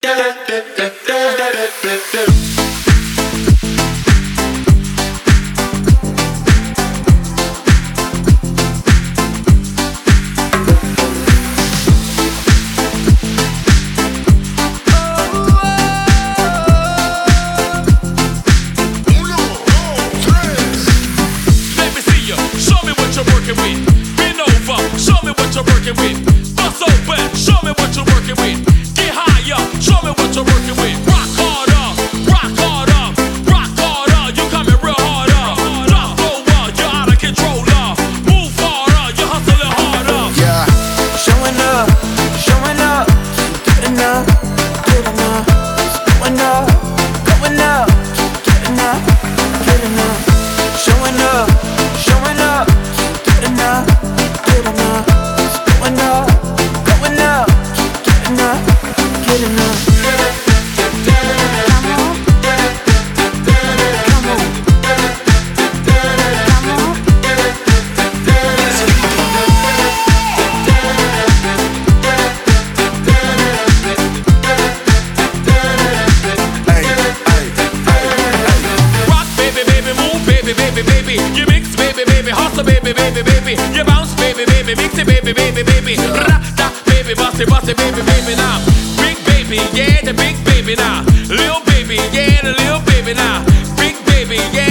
You mix, baby, baby, hustle, baby, baby, baby. You bounce, baby, baby, mix it, baby, baby, baby. Da, baby, bust it, baby, baby now. Big baby, yeah, the big baby now. Little baby, yeah, the little baby now. Big baby, yeah.